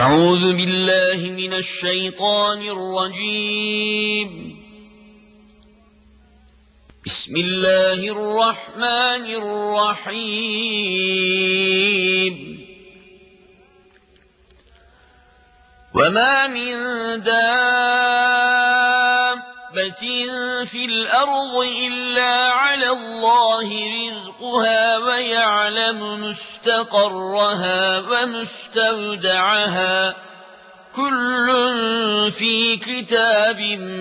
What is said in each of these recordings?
أعوذ بالله من الشيطان الرجيم. بسم الله الرحمن الرحيم. وما من دابة في الأرض إلا على الله رزقها ويعلم مستقرها ومستودعها كل في كتاب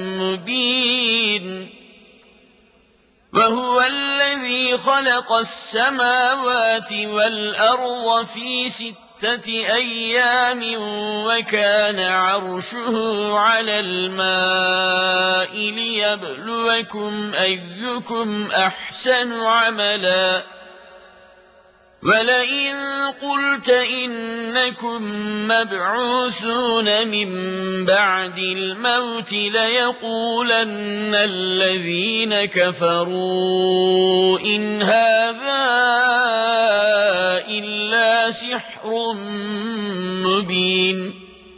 مبين. وهو الذي خلق السماوات والأرض في 6 أيام وكان عرشه على الماء ليبلوكم أيكم أحسن عملا. ولئن قلت إنكم مبعوثون من بعد الموت ليقولن الذين كفروا إن هذا إلا سحر مبين.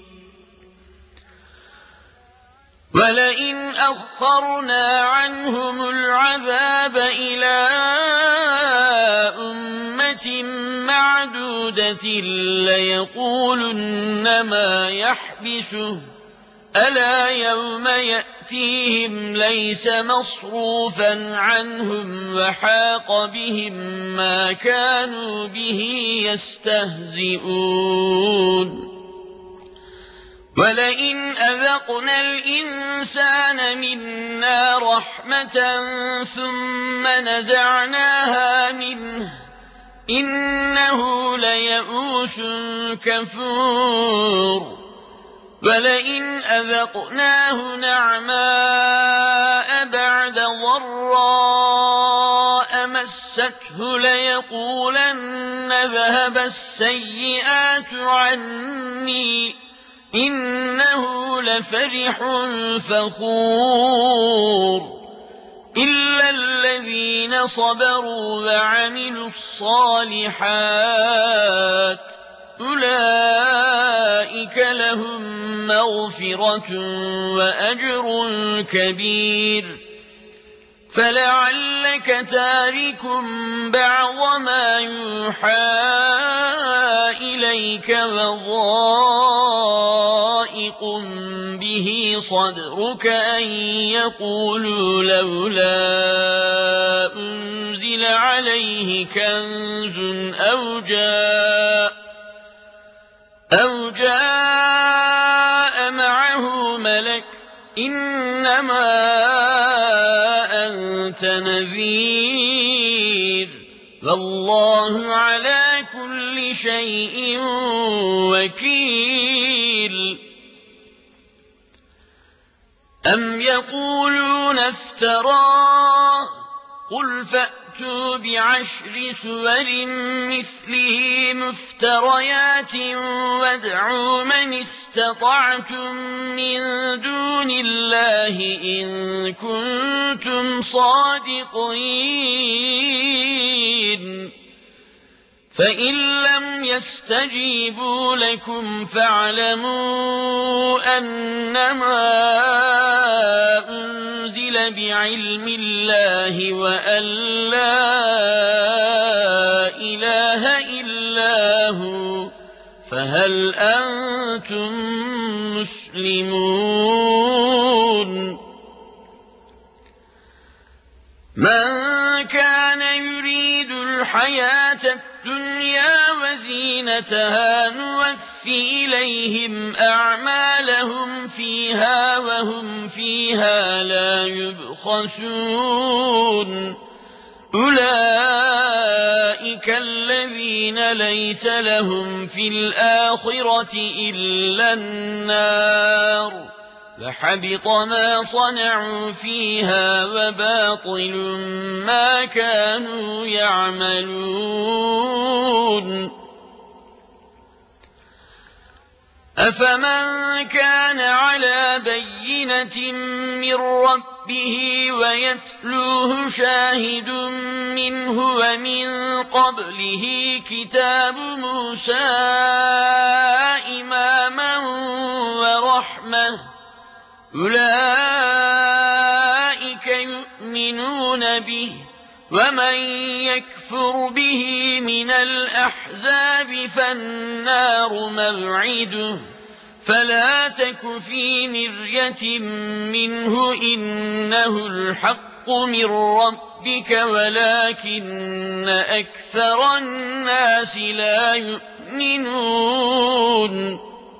ولئن أخرنا عنهم العذاب إلى أمة معدودة ليقولن ما يحبسه ألا يوم يأتيهم ليس مصروفا عنهم وحاق بهم ما كانوا به يستهزئون. ولئن أذقنا الإنسان منا رحمة ثم نزعناها منه إنه ليئوس كفور. ولئن أذقناه نعماء بعد ضراء مسته ليقولن ذهب السيئات عني إنه لفرح فخور. إلا الذين صبروا وعملوا الصالحات أولئك لهم مغفرة وأجر كبير. فلعلك تارك بعض ما يوحى إليك وضائق به صدرك أن يقولوا لولا أنزل عليه كنز أو جاء معه ملك إنما أنت نذير والله على كل شيء وكيل. أم يقولون افتراه قل فأتوا بعشر سور مثله مفتريات وادعوا من استطعتم من دون الله إن كنتم صادقين. فإن لم يستجيبوا لكم فاعلموا أنما أنزل بعلم الله وأن لا إله إلا هو فهل أنتم مسلمون؟ من كان يريد الحياة الدنيا وزينتها نوفي إليهم أعمالهم فيها وهم فيها لا يبخسون. أولئك الذين ليس لهم في الآخرة إلا النار وحبط ما صنعوا فيها وباطل ما كانوا يعملون. أفمن كان على بينة من ربه ويتلوه شاهد منه ومن قبله كتاب موسى إماما الرَّحْمَةِ أُولَٰئِكَ يُؤْمِنُونَ بِهِ ۚ وَمَن يَكْفُرْ بِهِ مِنَ الْأَحْزَابِ فَالنَّارُ مَوْعِدُهُ ۚ فَلَا تَكُ فِي مِرْيَةٍ مِّنْهُ ۚ إِنَّهُ الْحَقُّ مِن رَّبِّكَ وَلَٰكِنَّ أَكْثَرَ النَّاسِ لَا يُؤْمِنُونَ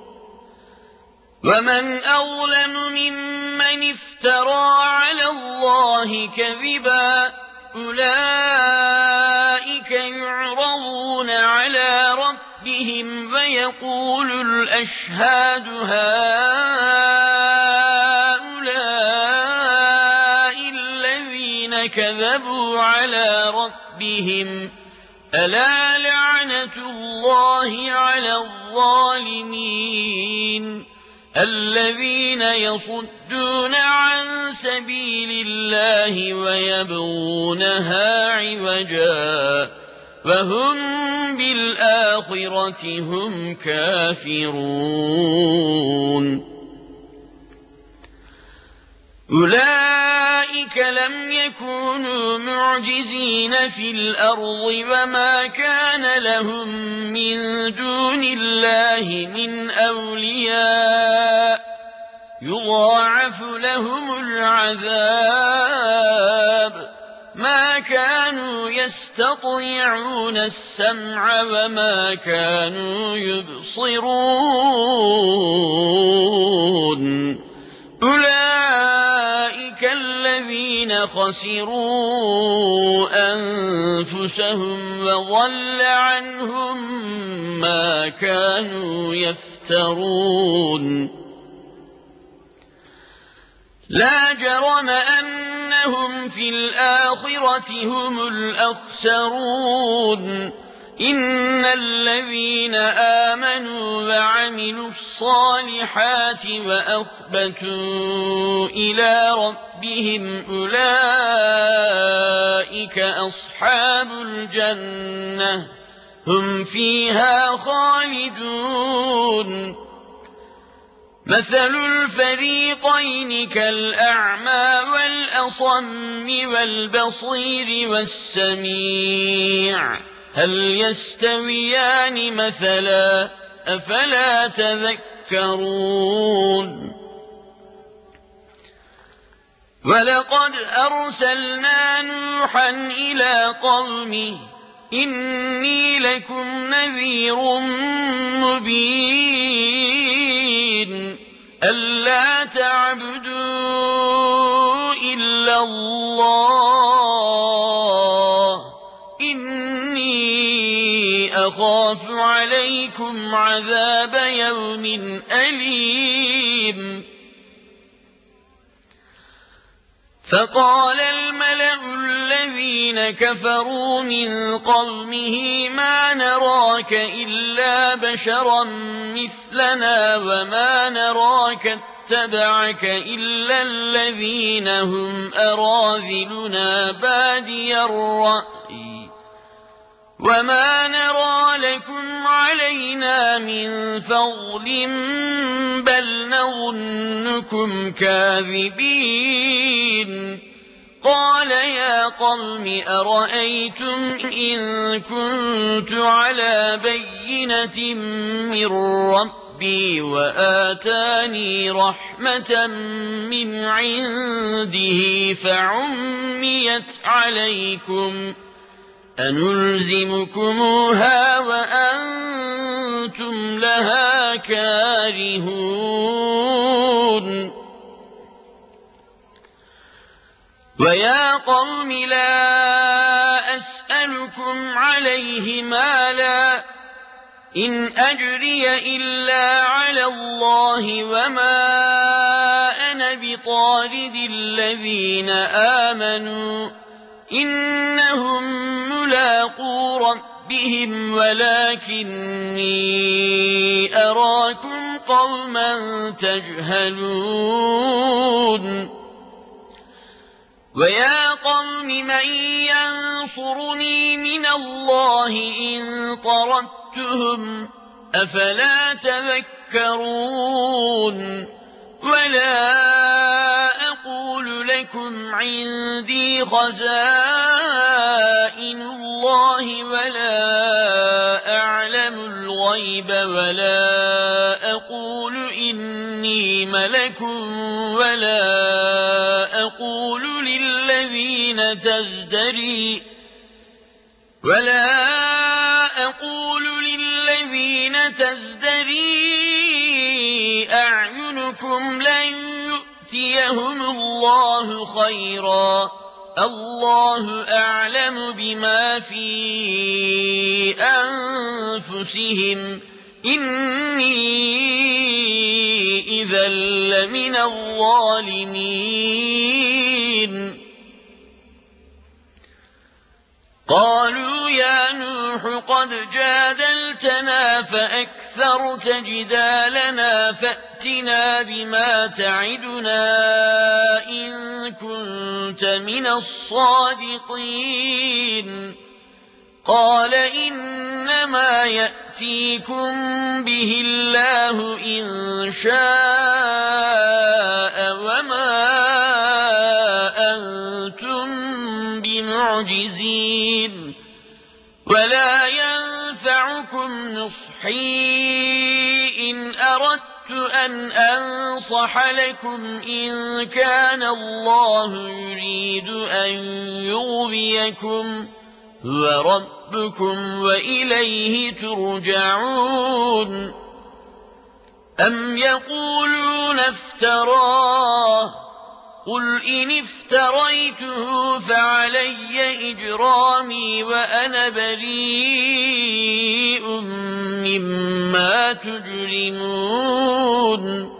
وَمَنْ أَظْلَمُ مِمَّنِ افْتَرَىٰ عَلَى اللَّهِ كَذِبًا ۚ أُولَٰئِكَ يُعْرَضُونَ عَلَىٰ رَبِّهِمْ وَيَقُولُ الْأَشْهَادُ هَٰؤُلَاءِ الَّذِينَ كَذَبُوا عَلَىٰ رَبِّهِمْ ۚ أَلَا لَعْنَةُ اللَّهِ عَلَى الظَّالِمِينَ الَّذِينَ يَصُدُّونَ عَن سَبِيلِ اللَّهِ وَيَبْغُونَهَا عِوَجًا وَهُم بِالْآخِرَةِ هُمْ كَافِرُونَ أُولَٰئِكَ لَمْ يَكُونُوا مُعْجِزِينَ فِي الْأَرْضِ وَمَا كَانَ لَهُم مِّن دُونِ اللَّهِ مِنْ أَوْلِيَاءَ ۘ يُضَاعَفُ لَهُمُ الْعَذَابُ ۚ مَا كَانُوا يَسْتَطِيعُونَ السَّمْعَ وَمَا كَانُوا يُبْصِرُونَ أُولَٰئِكَ الَّذِينَ خَسِرُوا أَنفُسَهُمْ وَضَلَّ عَنْهُم مَّا كَانُوا يَفْتَرُونَ لَا جَرَمَ أَنَّهُمْ فِي الْآخِرَةِ هُمُ الْأَخْسَرُونَ إِنَّ الَّذِينَ آمَنُوا وَعَمِلُوا الصَّالِحَاتِ وَأَخْبَتُوا إِلَىٰ رَبِّهِمْ أُولَٰئِكَ أَصْحَابُ الْجَنَّةِ ۖ هُمْ فِيهَا خَالِدُونَ مَثَلُ الْفَرِيقَيْنِ كَالْأَعْمَىٰ وَالْأَصَمِّ وَالْبَصِيرِ وَالسَّمِيعِ ۚ هَلْ يَسْتَوِيَانِ مَثَلًا ۚ أَفَلَا تَذَكَّرُونَ وَلَقَدْ أَرْسَلْنَا نُوحًا إِلَىٰ قَوْمِهِ إِنِّي لَكُمْ نَذِيرٌ مُّبِينٌ أَلَّا تَعْبُدُوا إِلَّا اللَّهَ إِنِّي أَخَافُ عَلَيْكُمْ عَذَابَ يَوْمٍ أَلِيمٍ فَقَالَ الْمَلَأُ الَّذِينَ كَفَرُوا مِن قَوْمِهِ مَا نَرَاكَ إِلَّا بَشَرًا مِّثْلَنَا وَمَا نَرَاكَ اتَّبَعَكَ إِلَّا الَّذِينَ هُمْ أَرَاذِلُنَا بَادِيَ الرَّأْيِ وَمَا نَرَىٰ لَكُمْ عَلَيْنَا مِن فَضْلٍ بَلْ نَظُنُّكُمْ كَاذِبِينَ قَالَ يَا قَوْمِ أَرَأَيْتُمْ إِن كُنتُ عَلَىٰ بَيِّنَةٍ مِّن رَّبِّي وَآتَانِي رَحْمَةً مِّنْ عِندِهِ فَعُمِّيَتْ عَلَيْكُمْ أَنُلْزِمُكُمُوهَا وَأَنتُمْ لَهَا كَارِهُونَ وَيَا قَوْمِ لَا أَسْأَلُكُمْ عَلَيْهِ مَالًا ۖ إِنْ أَجْرِيَ إِلَّا عَلَى اللَّهِ وَمَا أَنَا بِطَارِدِ الَّذِينَ آمَنُوا ۚ إِنَّهُم مُّلَاقُو رَبِّهِمْ وَلَٰكِنِّي أَرَاكُمْ قَوْمًا تَجْهَلُونَ وَيَا قَوْمِ مَن يَنصُرُنِي مِنَ اللَّهِ إِن طَرَدتُّهُمْ ۚ أَفَلَا تَذَكَّرُونَ ولا أقول لكم عندي خزائن الله ولا أعلم الغيب ولا أقول إني ملك ولا أقول للذين تزدري أعينكم لن يؤتيهم الله خيرا الله أعلم بما في أنفسهم إني إذا لمن الظالمين قالوا يا نوح قد جادلتنا فأكثرت جدالنا فأتنا بما تعدنا إن كنت من الصادقين قال إنما يأتيكم به الله إن شاء وما أنتم بمعجزين ولا ينفعكم نصحي إن أردت أن أنصح لكم إن كان الله يريد أن يغويكم هو ربكم وإليه ترجعون أم يقولون افتراه قل إن افتريته فعلي إجرامي وأنا بريء مما تجرمون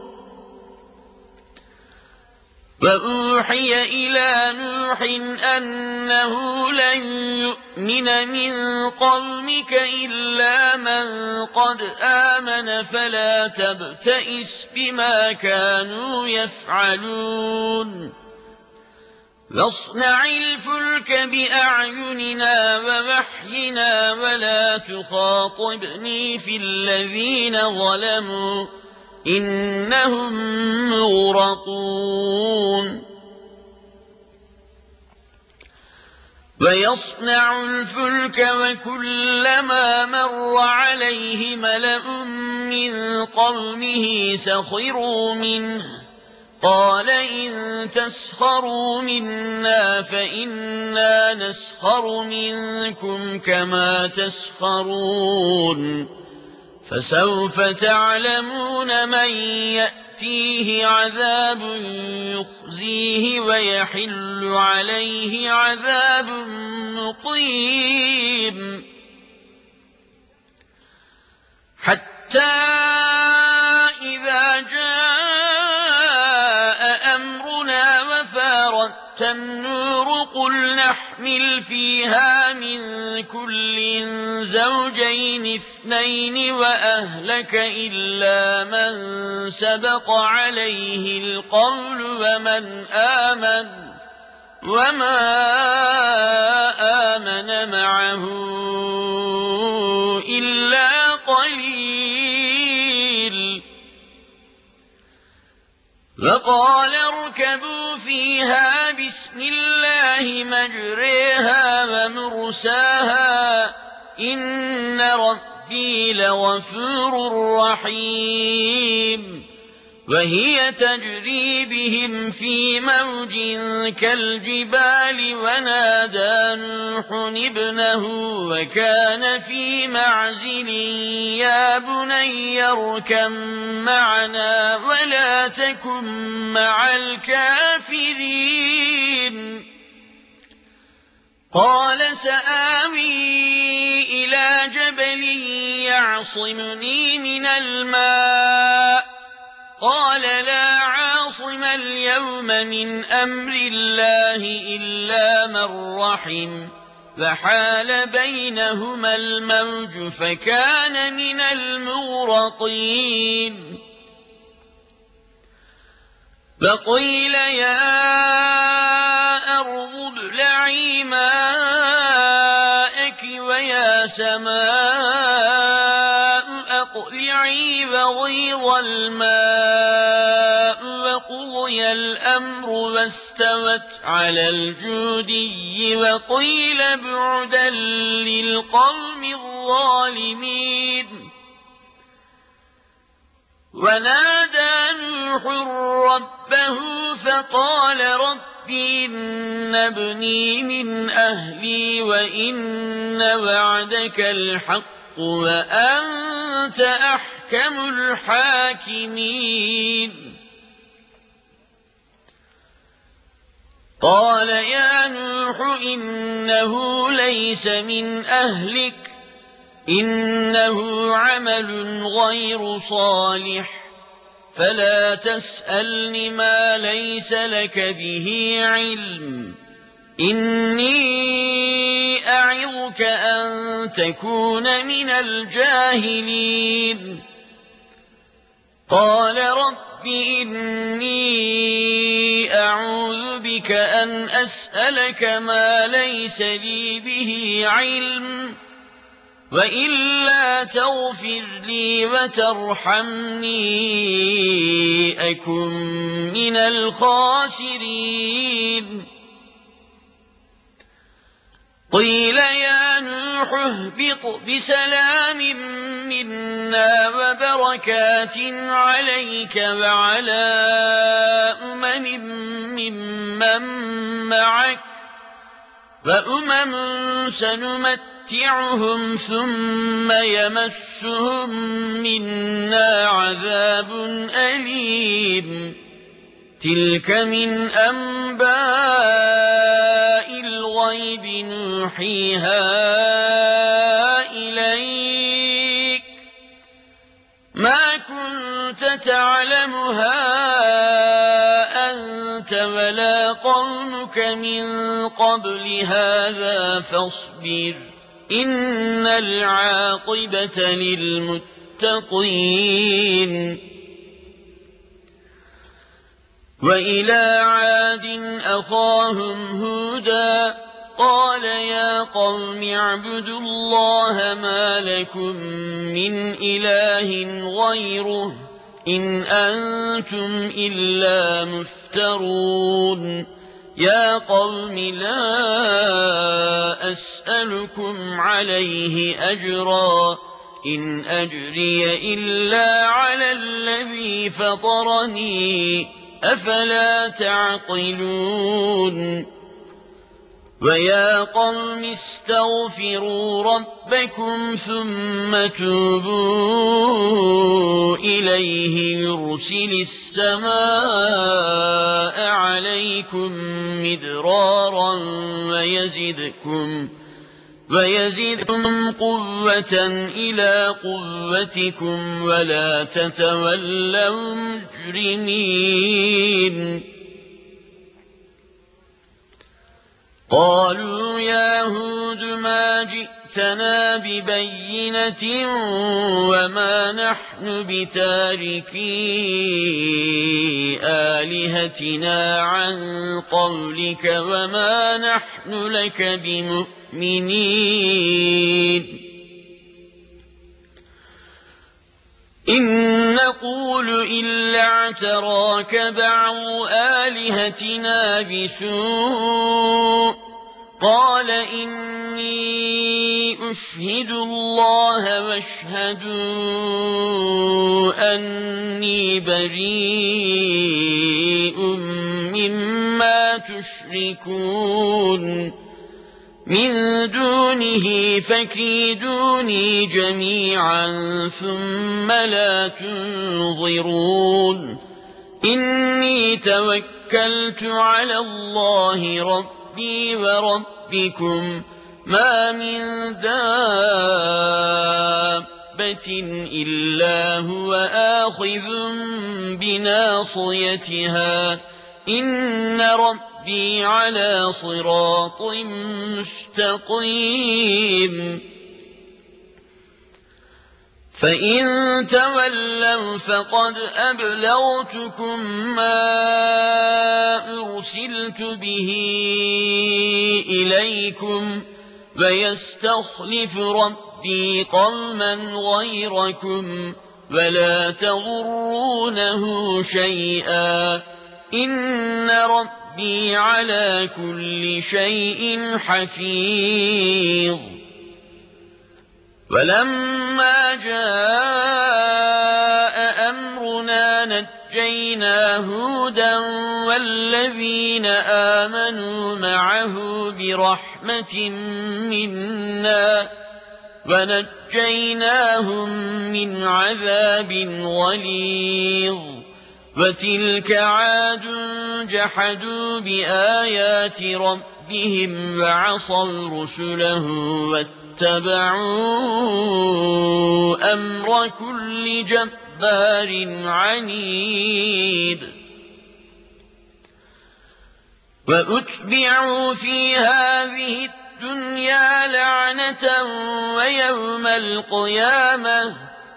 وأوحي إلى نوح أنه لن يؤمن من قومك إلا من قد آمن فلا تبتئس بما كانوا يفعلون واصنع الفلك بأعيننا ووحينا ولا تخاطبني في الذين ظلموا إنهم مغرقون ويصنع الفلك وكلما مر عليه ملأ من قومه سخروا منه قال إن تسخروا منا فإنا نسخر منكم كما تسخرون فسوف تعلمون من يأتيه عذاب يخزيه ويحل عليه عذاب مقيم حتى إذا جاء أمرنا وفارت النور قل نحمل فيها من كل زوجين اثنين وأهلك إلا من سبق عليه القول ومن آمن وما آمن معه إلا قليل وقال اركبوا فيها بسم الله مجريها ومرساها إن ربي لغفور رحيم وهي تجري بهم في موج كالجبال ونادى نوح ابنه وكان في معزل يا بني اركب معنا ولا تكن مع الكافرين قال سآوي إلى جبل يعصمني من الماء قال لا عاصم اليوم من أمر الله إلا من رحم فحال بينهما الموج فكان من المغرقين فقيل يا أرض ابلعي ماءك ويا سماء أقلعي وغيض الماء وقضي الأمر واستوت على الجودي وقيل بعدا للقوم الظالمين. ونادى نوح ربه فقال رب إن ابني من أهلي وإن وعدك الحق وأنت أحكم الحاكمين. قال يا نوح إنه ليس من أهلك إنه عمل غير صالح فلا تسألني ما ليس لك به علم إني أعظك أن تكون من الجاهلين. قال رب إني أعوذ بك أن أسألك ما ليس لي به علم وإلا تغفر لي وترحمني أكن من الخاسرين. قيل يا نوح اهبط بسلام منا وبركات عليك وعلى ممن معك وأمم سنمتعهم ثم يمسهم منا عذاب أليم. تلك من أنباء الغيب نوحيها إليك ما كنت تعلمها أنت ولا قومك من قبل هذا فاصبر إن العاقبة للمتقين. وإلى عاد أخاهم هودا قال يا قوم اعبدوا الله ما لكم من إله غيره إن أنتم إلا مفترون. يا قوم لا أسألكم عليه أجرا إن أجري إلا على الذي فطرني أفلا تعقلون. ويا قوم استغفروا ربكم ثم توبوا إليه يرسل السماء عليكم مدرارا ويزدكم قوة إلى قوتكم ولا تتولوا مجرمين. قالوا يا هود ما جئتنا ببينة وما نحن بتاركي آلهتنا عن قولك وما نحن لك بمؤمنين إن نقول إلا اعتراك بعض آلهتنا بسوء قال إني أشهد الله واشهدوا أني بريء مما تشركون من دونه فكيدوني جميعا ثم لا تنظرون. إني توكلت على الله ربي وربكم ما من دابة إلا هو آخذ بناصيتها إن ربي على صراط مستقيم. فإن تولوا فقد أبلغتكم ما أرسلت به إليكم ويستخلف ربي قوما غيركم ولا تضرونه شيئا إِنَّ رَبِّي عَلَىٰ كُلِّ شَيْءٍ حَفِيظٌ وَلَمَّا جَاءَ أَمْرُنَا نَجَّيْنَا هُودًا وَالَّذِينَ آمَنُوا مَعَهُ بِرَحْمَةٍ مِّنَّا وَنَجَّيْنَاهُم مِّنْ عَذَابٍ غَلِيظٍ وَتِلْكَ عَادٌ جَحَدُوا بِآيَاتِ رَبِّهِمْ وَعَصَوْا رُسُلَهُ وَاتَّبَعُوا أَمْرَ كُلِّ جَبَّارٍ عَنِيدٍ وَأُتْبِعُوا فِي هَٰذِهِ الدُّنْيَا لَعْنَةً وَيَوْمَ الْقِيَامَةِ ۗ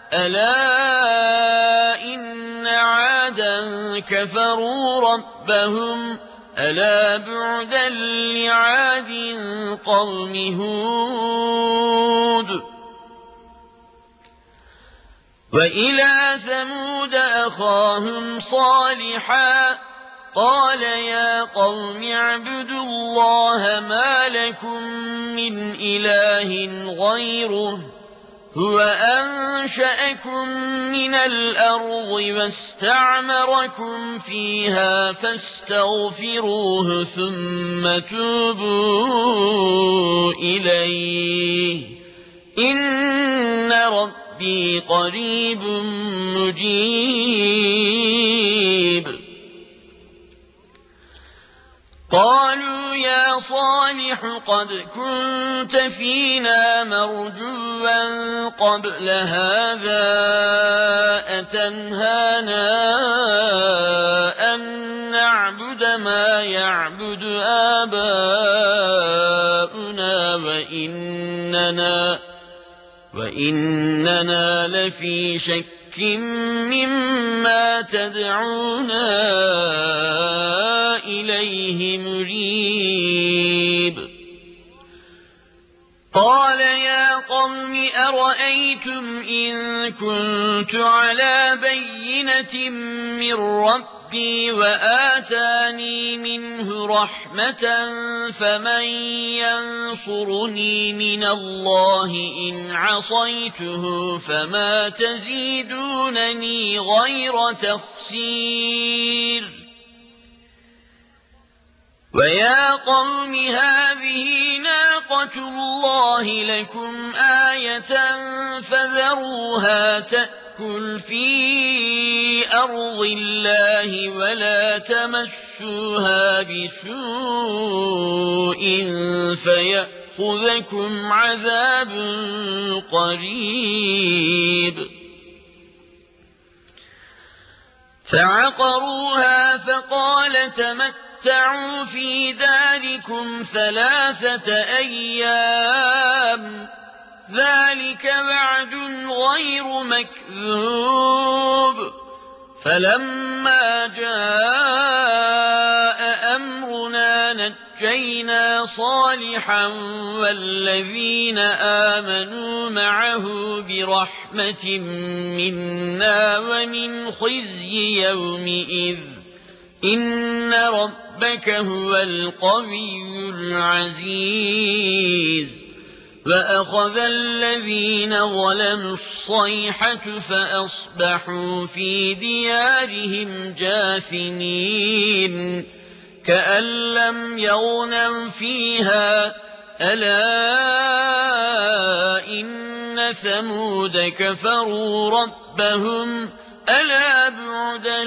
أَلَا إِنَّ عَادًا كَفَرُوا رَبَّهُمْ ۗ أَلَا بُعْدًا لِّعَادٍ قَوْمِ هُودٍ وَإِلَىٰ ثَمُودَ أَخَاهُمْ صَالِحًا ۗ قَالَ يَا قَوْمِ اعْبُدُوا اللَّهَ مَا لَكُم مِّنْ إِلَٰهٍ غَيْرُهُ ۖ هُوَ أَنشَأَكُم مِّنَ الْأَرْضِ وَاسْتَعْمَرَكُمْ فِيهَا فَاسْتَغْفِرُوهُ ثُمَّ تُوبُوا إِلَيْهِ ۚ إِنَّ رَبِّي قَرِيبٌ مُّجِيبٌ قَالُوا يَا صَالِحُ قَدْ كُنتَ فِينَا مَرْجُوًّا قَبْلَ هَٰذَا أَتَنْهَانَا أَن نَّعْبُدَ مَا يَعْبُدُ آبَاؤُنَا وَإِنَّنَا لَفِي شَكٍّ مِّمَّا تَدْعُونَا إِلَيْهِ مُرِيبٍ قَالَ يَا قَوْمِ أَرَأَيْتُمْ إِن كُنتُ عَلَىٰ بَيِّنَةٍ مِّن رَّبِّي وَآتَانِي مِنْهُ رَحْمَةً فَمَن يَنصُرُنِي مِنَ اللَّهِ إِنْ عَصَيْتُهُ فَمَا تَزِيدُونَنِي غَيْرَ تَخْسِيرٍ وَيَا قَوْمِ هَٰذِهِ نَاقَةُ اللَّهِ لَكُمْ آيَةً فَذَرُوهَا تَأْكُلْ فِي أَرْضِ اللَّهِ وَلَا تَمَسُّوهَا بِسُوءٍ فَيَأْخُذَكُمْ عَذَابٌ قَرِيبٌ فَعَقَرُوهَا فَقَالَ تَمَتَّعُوا فِي دَارِكُمْ 3 أَيَّامٍ ۖ ذَٰلِكَ وَعْدٌ غَيْرُ مَكْذُوبٍ فَلَمَّا جَاءَ أَمْرُنَا نَجَّيْنَا صَالِحًا وَالَّذِينَ آمَنُوا مَعَهُ بِرَحْمَةٍ مِّنَّا وَمِنْ خِزْيِ يَوْمِئِذٍ ۗ إِنَّ رَبَّكَ هُوَ الْقَوِيُّ الْعَزِيزُ وَأَخَذَ الَّذِينَ ظَلَمُوا الصَّيْحَةُ فَأَصْبَحُوا فِي دِيَارِهِمْ جَاثِمِينَ كَأَن لَّمْ يَغْنَوْا فِيهَا ۗ أَلَا إِنَّ ثَمُودَ كَفَرُوا رَبَّهُمْ ۗ أَلَا بُعْدًا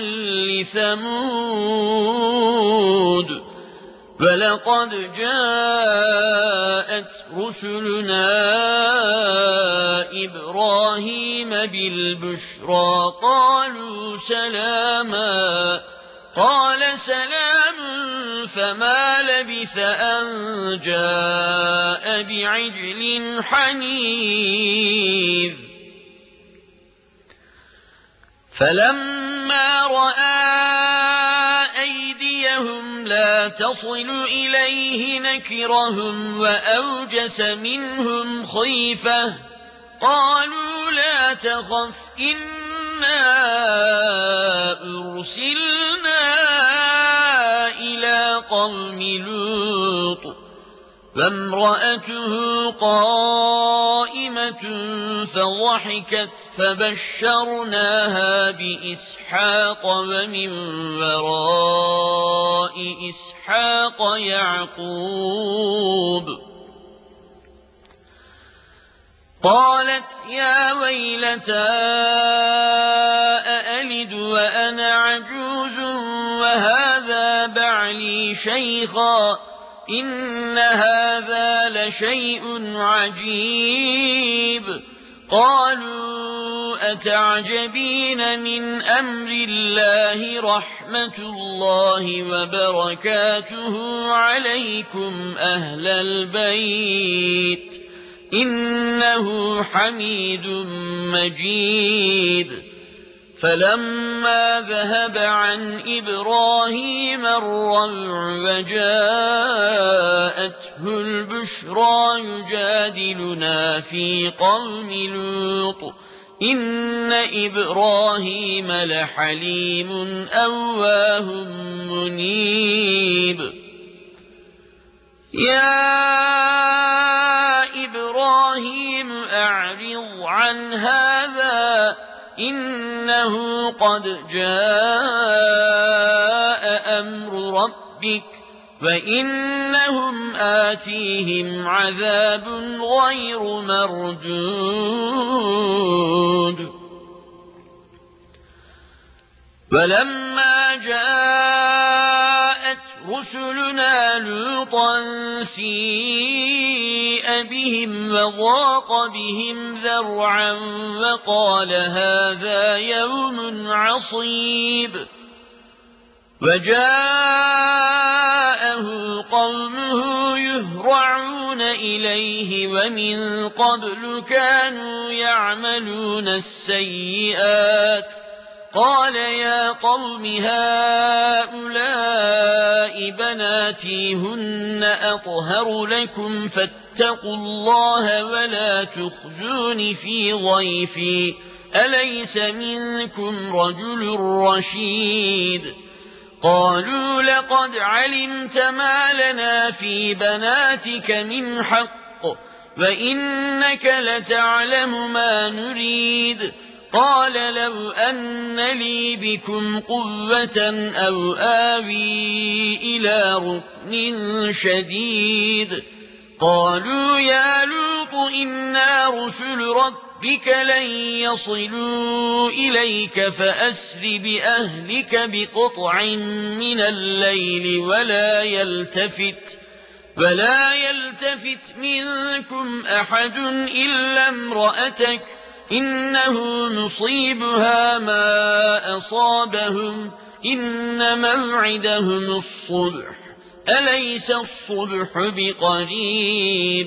لِّثَمُودَ وَلَقَدْ جَاءَتْ رُسُلُنَا إِبْرَاهِيمَ بِالْبُشْرَىٰ قَالُوا سَلَامًا ۖ قَالَ سَلَامٌ فَمَا لَبِثَ أَن جَاءَ بِعِجْلٍ حَنِيذٍ فَلَمَّا رَأَىٰ أَيْدِيَهُمْ لَا تَصِلُ إِلَيْهِ نَكِرَهُمْ وَأَوْجَسَ مِنْهُمْ خِيفَةً ۚ قَالُوا لَا تَخَفْ إِنَّا أُرْسِلْنَا قوم لوط فامرأته قائمة فضحكت فبشرناها بإسحاق ومن وراء إسحاق يعقوب قالت يا ويلتى أألد وأنا عجوز وهذا بعلي شيخا إن هذا لشيء عجيب قالوا أتعجبين من أمر الله رحمة الله وبركاته عليكم أهل البيت إنه حميد مجيد فلما ذهب عن إبراهيم الروع وجاءته البشرى يجادلنا في قوم لوط إن إبراهيم لحليم أواه منيب يا إبراهيم أعرض عن هذا إنه قد جاء أمر ربك وإنهم آتيهم عذاب غير مردود ولما جاءت رسلنا لوطا سيء بهم وضاق بهم ذرعا وقال هذا يوم عصيب وجاءه قومه يهرعون إليه ومن قبل كانوا يعملون السيئات قال يا قوم هؤلاء بناتي هن أطهر لكم فاتقوا الله ولا تخزون في ضيفي أليس منكم رجل رشيد قالوا لقد علمت ما لنا في بناتك من حق وإنك لتعلم ما نريد قال لو أن لي بكم قوة أو آوي إلى ركن شديد قالوا يا لوط إنا رسل ربك لن يصلوا إليك فأسر بأهلك بقطع من الليل ولا يلتفت منكم أحد إلا امرأتك إنه مصيبها ما أصابهم إن موعدهم الصبح أليس الصبح بقريب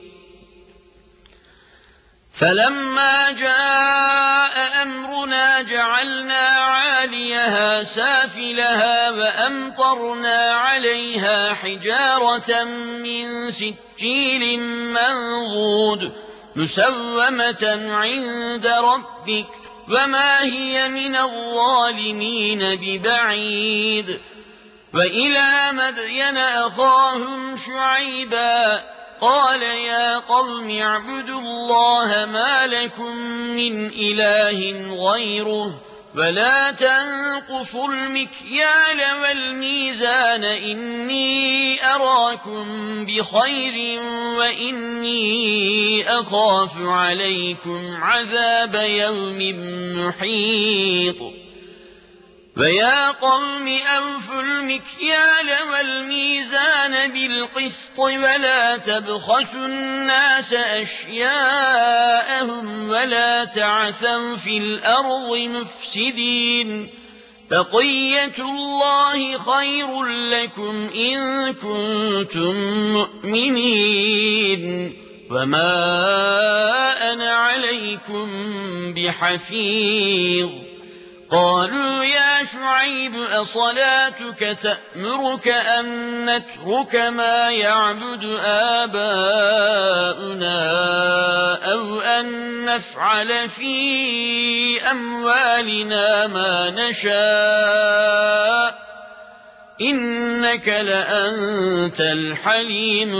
فلما جاء أمرنا جعلنا عاليها سافلها وأمطرنا عليها حجارة من سجيل منضود مسومة عند ربك وما هي من الظالمين ببعيد وإلى مدين أخاهم شعيبا قال يا قوم اعبدوا الله ما لكم من إله غيره ولا تنقصوا المكيال والميزان إني أراكم بخير وإني أخاف عليكم عذاب يوم محيط ويا قوم أوفوا المكيال والميزان بالقسط ولا تبخسوا الناس أشياءهم ولا تعثوا في الأرض مفسدين بقية الله خير لكم إن كنتم مؤمنين وما أنا عليكم بحفيظ قالوا يا شعيب أصلاتك تأمرك أن نترك ما يعبد آباؤنا أو أن نفعل في أموالنا ما نشاء إِنَّكَ لَأَنتَ الْحَلِيمُ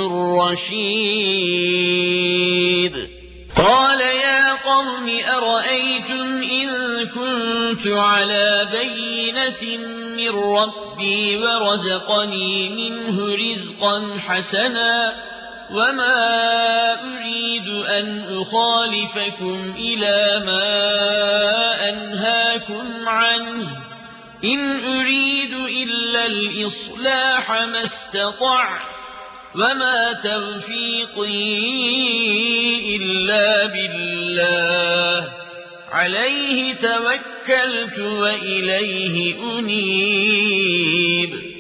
الرَّشِيدُ قَالَ يَا قَوْمِ أَرَأَيْتُمْ إِن كُنتُ عَلَىٰ بَيِّنَةٍ مِّن رَّبِّي وَرَزَقَنِي مِنْهُ رِزْقًا حَسَنًا وَمَا أُرِيدُ أَنْ أُخَالِفَكُمْ إِلَىٰ مَا أَنْهَاكُمْ عَنْهُ ۚ إِنْ أُرِيدُ إِلَّا الْإِصْلَاحَ مَا اسْتَطَعْتُ ۚ وَمَا تَوْفِيقِي إِلَّا بِاللَّهِ ۚ عَلَيْهِ تَوَكَّلْتُ وَإِلَيْهِ أُنِيبُ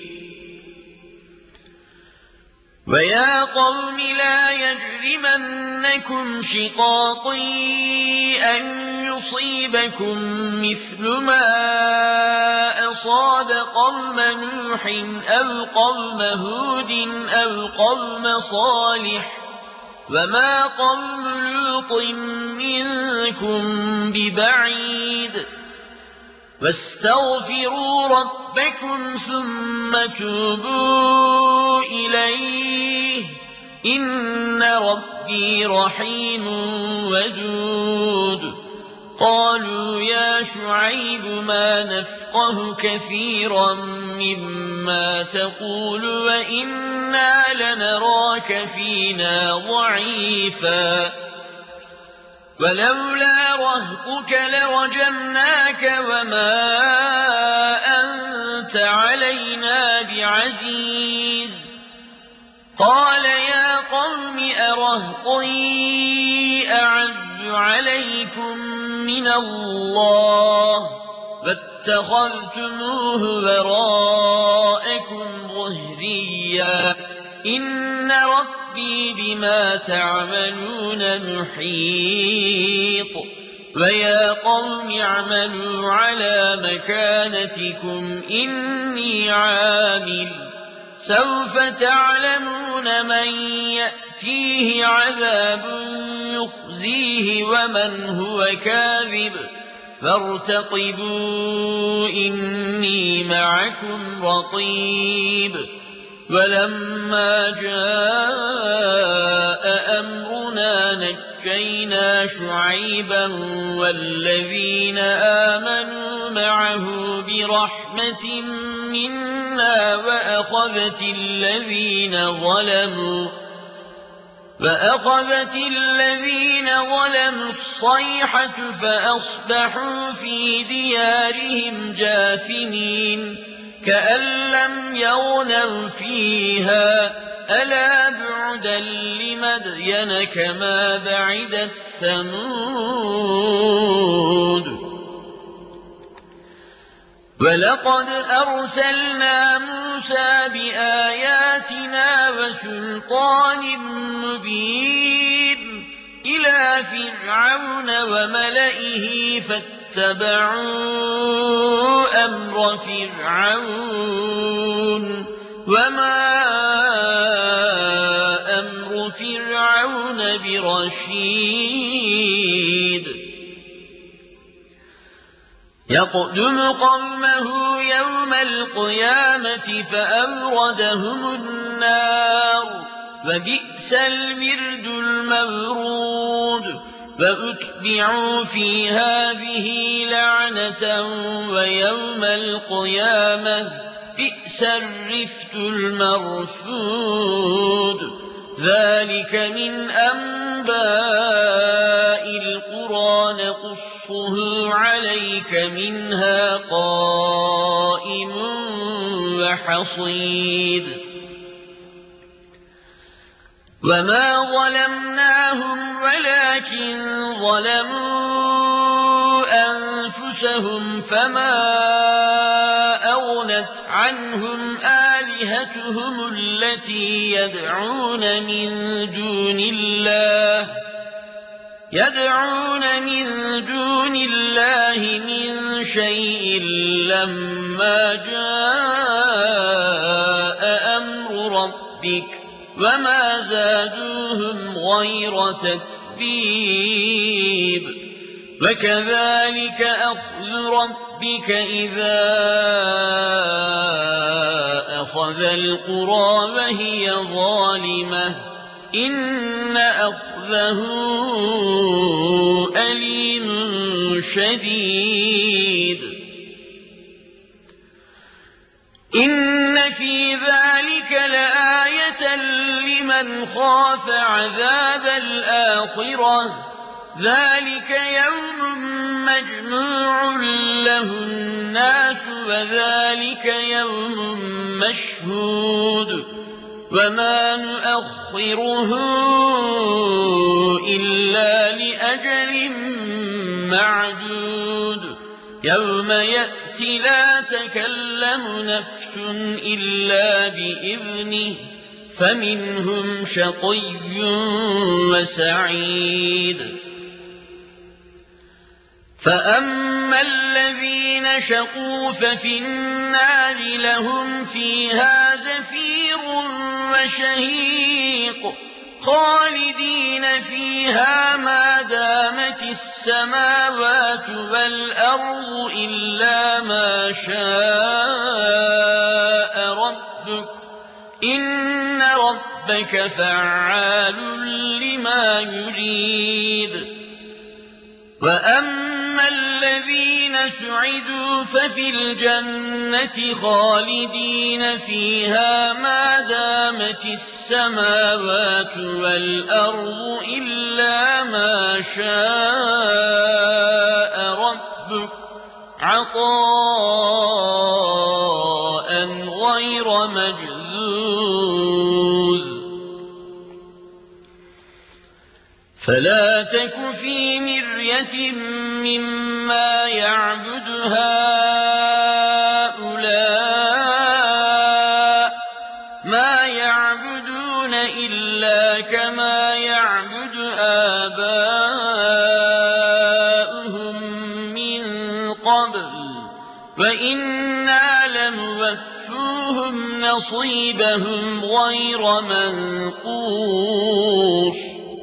وَيَا قَوْمِ لَا يَجْرِمَنَّكُمْ شِقَاقِي أَن يُصِيبَكُم مِّثْلُ مَا أَصَابَ قَوْمَ نُوحٍ أَوْ قَوْمَ هُودٍ أَوْ قَوْمَ صَالِحٍ ۚ وَمَا قَوْمُ لُوطٍ مِّنكُم بِبَعِيدٍ وَاسْتَغْفِرُوا رَبَّكُمْ ثُمَّ تُوبُوا إِلَيْهِ ۚ إِنَّ رَبِّي رَحِيمٌ وَدُودٌ قَالُوا يَا شُعَيْبُ مَا نَفْقَهُ كَثِيرًا مِّمَّا تَقُولُ وَإِنَّا لَنَرَاكَ فِينَا ضَعِيفًا وَلَوْلَا رَهْطُكَ لَرَجَمْنَاكَ وَمَا أَنتَ عَلَيْنَا بِعَزِيزٍ قَالَ يَا قَوْمِ أَرَهْطِي أَعَزُّ عَلَيْكُم مِّنَ اللَّهِ وَاتَّخَذْتُمُوهُ وَرَاءَكُمْ ظِهْرِيًّا ۖ إِنَّ رَبِّي بِمَا تَعْمَلُونَ مُحِيطٌ وَيَا قَوْمِ اعْمَلُوا عَلَىٰ مَكَانَتِكُمْ إِنِّي عَامِلٌ ۖ سَوْفَ تَعْلَمُونَ مَن يَأْتِيهِ عَذَابٌ يُخْزِيهِ وَمَنْ هُوَ كَاذِبٌ فَارْتَقِبُوا إِنِّي مَعَكُمْ رَقِيبٌ وَلَمَّا جَاءَ أَمْرُنَا نَجَّيْنَا شُعَيْبًا وَالَّذِينَ آمَنُوا مَعَهُ بِرَحْمَةٍ مِّنَّا وَأَخَذَتِ الَّذِينَ ظَلَمُوا الصَّيْحَةُ فَأَصْبَحُوا فِي دِيَارِهِمْ جَاثِمِينَ كَأَن لَّمْ يَغْنَوْا فِيهَا ۗ أَلَا بُعْدًا لِّمَدْيَنَ كَمَا بَعِدَتْ ثَمُودُ وَلَقَدْ أَرْسَلْنَا مُوسَىٰ بِآيَاتِنَا وَسُلْطَانٍ مُّبِينٍ إِلَىٰ فِرْعَوْنَ وَمَلَئِهِ فَاتَّبَعُوا أَمْرَ فِرْعَوْنَ ۖ وَمَا أَمْرُ فِرْعَوْنَ بِرَشِيدٍ يَقْدُمُ قَوْمَهُ يَوْمَ الْقِيَامَةِ فَأَوْرَدَهُمُ النَّارَ ۖ وَبِئْسَ الْوِرْدُ الْمَوْرُودُ وَأُتْبِعُوا فِي هَٰذِهِ لَعْنَةً وَيَوْمَ الْقِيَامَةِ ۚ بِئْسَ الرِّفْدُ الْمَرْفُودُ ذَٰلِكَ مِنْ أَنبَاءِ الْقُرَىٰ نَقُصُّهُ عَلَيْكَ ۖ مِنْهَا قَائِمٌ وَحَصِيدٌ وَمَا ظَلَمْنَاهُمْ وَلَٰكِن ظَلَمُوا أَنفُسَهُمْ فَمَا أَغْنَتْ عَنْهُمْ آلِهَتُهُمُ الَّتِي يَدْعُونَ مِن دُونِ اللَّهِ مِن شَيْءٍ لَّمَّا جَاءَ أَمْرُ رَبِّكَ ۖ وَمَا زَادُوهُمْ غَيْرَ تَتْبِيبٍ وَكَذَٰلِكَ أَخْذُ رَبِّكَ إِذَا اتَّخَذَ الْقُرَىٰ وَهِيَ ظَالِمَةٌ إِنَّ أَخْذَهُ أَلِيمٌ شَدِيدٌ إِنَّ فِي ذَٰلِكَ لَآيَةً لِّمَنْ خَافَ عَذَابَ الْآخِرَةِ ۚ ذَٰلِكَ يَوْمٌ مَّجْمُوعٌ لَّهُ النَّاسُ وَذَٰلِكَ يَوْمٌ مَّشْهُودٌ ۚ وَمَا نُؤَخِّرُهُ إِلَّا لِأَجَلٍ مَّعْدُودٍ يَوْمَ يَأْتِ لَا تَكَلَّمُ نَفْسٌ إِلَّا بِإِذْنِهِ فَمِنْهُمْ شَقِيٌّ وَسَعِيدٌ فَأَمَّا الَّذِينَ شَقُوا فَفِي النَّارِ لَهُمْ فِيهَا زَفِيرٌ وَشَهِيقٌ خَالِدِينَ فِيهَا مَا دَامَتِ السَّمَاوَاتُ وَالْأَرْضُ إِلَّا مَا شَاءَ رَبُّكَ ۚ إِنَّ رَبَّكَ فَعَّالٌ لِّمَا يُرِيدُ وَأَمَّا الَّذِينَ سُعِدُوا فَفِي الْجَنَّةِ خَالِدِينَ فِيهَا مَا دَامَتِ السَّمَاوَاتُ وَالْأَرْضُ إِلَّا مَا شَاءَ رَبُّكَ عَطَاءً غَيْرَ مَجْذُوذٍ فَلَا تَكُ فِي مِرْيَةٍ مِّمَّا يَعْبُدُ هَٰؤُلَاءِ ۚ مَا يَعْبُدُونَ إِلَّا كَمَا يَعْبُدُ آبَاؤُهُم مِّن قَبْلُ ۚ وَإِنَّا لَمُوَفُّوهُمْ نَصِيبَهُمْ غَيْرَ مَنقُوصٍ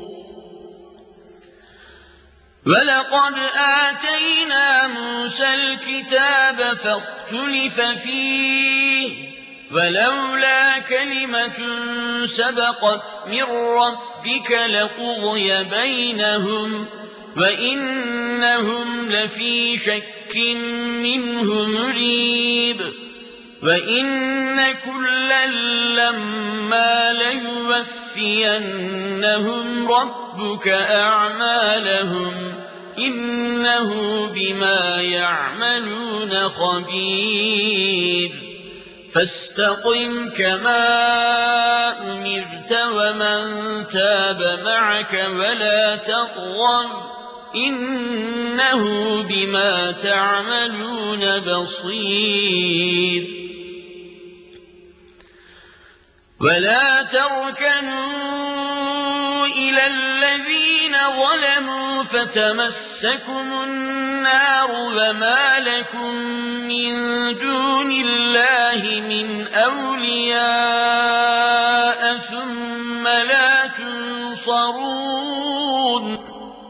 وَلَقَدْ آتَيْنَا مُوسَى الْكِتَابَ فَاخْتُلِفَ فِيهِ ۚ وَلَوْلَا كَلِمَةٌ سَبَقَتْ مِن رَّبِّكَ لَقُضِيَ بَيْنَهُمْ ۚ وَإِنَّهُمْ لَفِي شَكٍّ مِّنْهُ مُرِيبٍ وَإِنَّ كُلًّا لَّمَّا لَيُوَفِّيَنَّهُمْ رَبُّكَ أَعْمَالَهُمْ ۚ إِنَّهُ بِمَا يَعْمَلُونَ خَبِيرٌ فَاسْتَقِمْ كَمَا أُمِرْتَ وَمَن تَابَ مَعَكَ وَلَا تَطْغَوْا ۚ إِنَّهُ بِمَا تَعْمَلُونَ بَصِيرٌ وَلَا تَرْكَنُوا إِلَى الَّذِينَ ظَلَمُوا فَتَمَسَّكُمُ النَّارُ وَمَا لَكُم مِّن دُونِ اللَّهِ مِنْ أَوْلِيَاءَ ثُمَّ لَا تُنصَرُونَ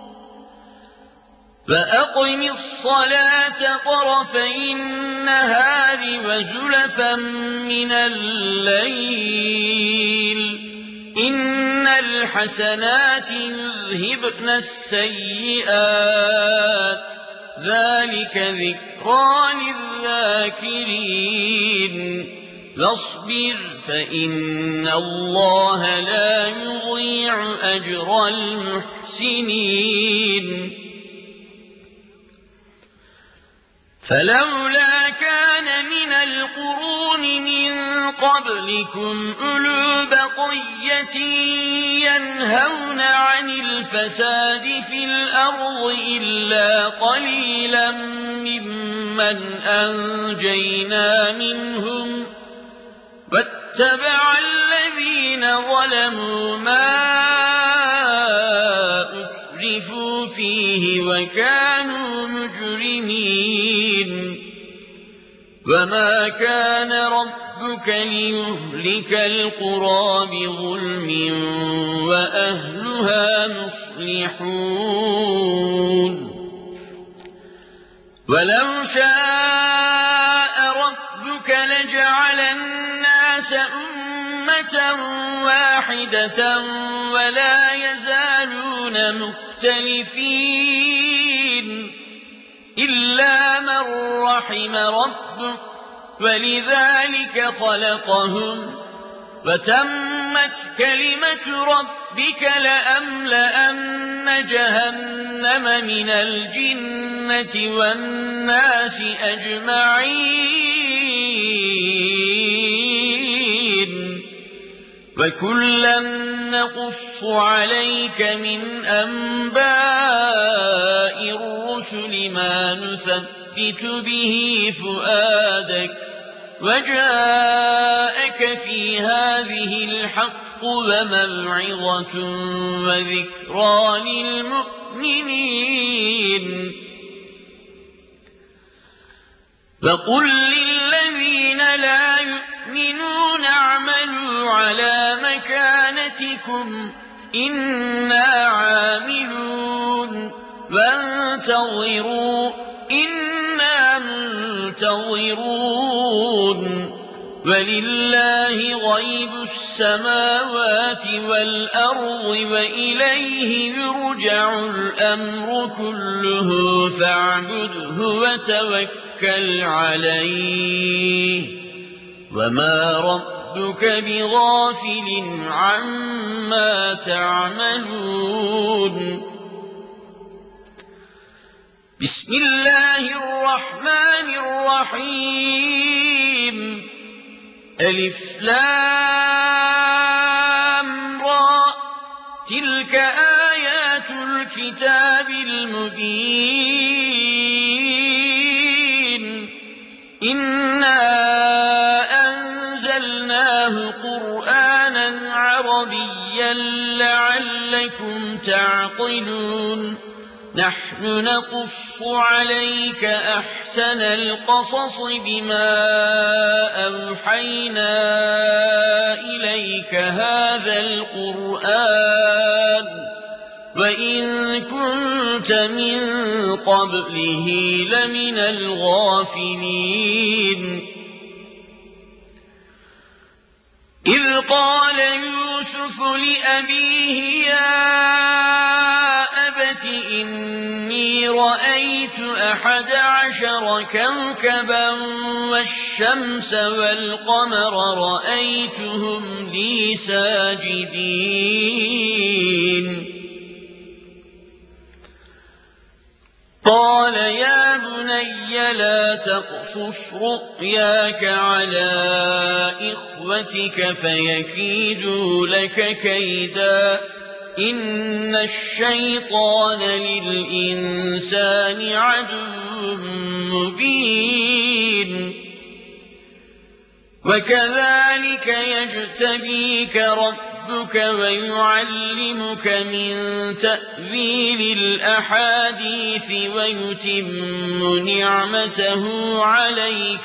فَأَقِمِ الصَّلَاةَ طَرَفَيِ النَّهَارِ وَزُلَفًا مِّنَ اللَّيْلِ ۚ إِنَّ الْحَسَنَاتِ يُذْهِبْنَ السَّيِّئَاتِ ۚ ذَٰلِكَ ذِكْرَىٰ لِلذَّاكِرِينَ وَاصْبِرْ فَإِنَّ اللَّهَ لَا يُضِيعُ أَجْرَ الْمُحْسِنِينَ فَلَوْلَا كَانَ مِنَ الْقُرُونِ مِن قَبْلِكُمْ أُولُو بَقِيَّةٍ يَنْهَوْنَ عَنِ الْفَسَادِ فِي الْأَرْضِ إِلَّا قَلِيلًا مِّمَّنْ أَنجَيْنَا مِنْهُمْ ۗ وَاتَّبَعَ الَّذِينَ ظَلَمُوا مَا أُتْرِفُوا فِيهِ وَكَانُوا مُجْرِمِينَ وَمَا كَانَ رَبُّكَ لِيُهْلِكَ الْقُرَىٰ بِظُلْمٍ وَأَهْلُهَا مُصْلِحُونَ وَلَوْ شَاءَ رَبُّكَ لَجَعَلَ النَّاسَ النَّاسَ أُمَّةً وَاحِدَةً وَلَا يَزَالُونَ مُخْتَلِفِينَ إِلَّا مَن رَّحِمَ رَبُّكَ وَلِذَٰلِكَ خَلَقَهُمْ وَتَمَّتْ كَلِمَةُ رَبِّكَ لَأَمْلَأَنَّ جَهَنَّمَ مِنَ الْجِنَّةِ وَالنَّاسِ أَجْمَعِينَ وَكُلًّا نَّقُصُّ عَلَيْكَ مِنْ أَنبَاءِ الرُّسُلِ مَا نُثَبِّتُ بِهِ فُؤَادَكَ وَجَاءَكَ فِي هَٰذِهِ الْحَقُّ وَمَوْعِظَةٌ وَذِكْرَىٰ لِلْمُؤْمِنِينَ وَقُل لِّلَّذِينَ لَا يُؤْمِنُونَ اعْمَلُوا عَلَىٰ مَكَانَتِكُمْ إِنَّا عَامِلُونَ وَانتَظِرُوا إِنَّا مُنتَظِرُونَ وَلِلَّهِ غَيْبُ السَّمَاوَاتِ وَالْأَرْضِ وَإِلَيْهِ يُرْجَعُ الْأَمْرُ كُلُّهُ فَاعْبُدْهُ وَتَوَكَّلْ عَلَيْهِ وَمَا رَبُّكَ بِغَافِلٍ عَمَّا تَعْمَلُونَ بسم الله الرحمن الرحيم ألف لام را تلك آيات الكتاب المبين إنا أنزلناه قرآنا عربيا لعلكم تعقلون نحن نقص عليك أحسن القصص بما أوحينا إليك هذا القرآن وإن كنت من قبله لمن الغافلين إذ قال يوسف لأبيه يا أبت إني رأيت 11 كوكبا والشمس والقمر رأيتهم لي ساجدين قال يا بني لا تقصص رؤياك على إخوتك فيكيدوا لك كيدا إن الشيطان للإنسان عدو مبين وكذلك يجتبيك ربك ويعلمك من تأويل الأحاديث ويتم نعمته عليك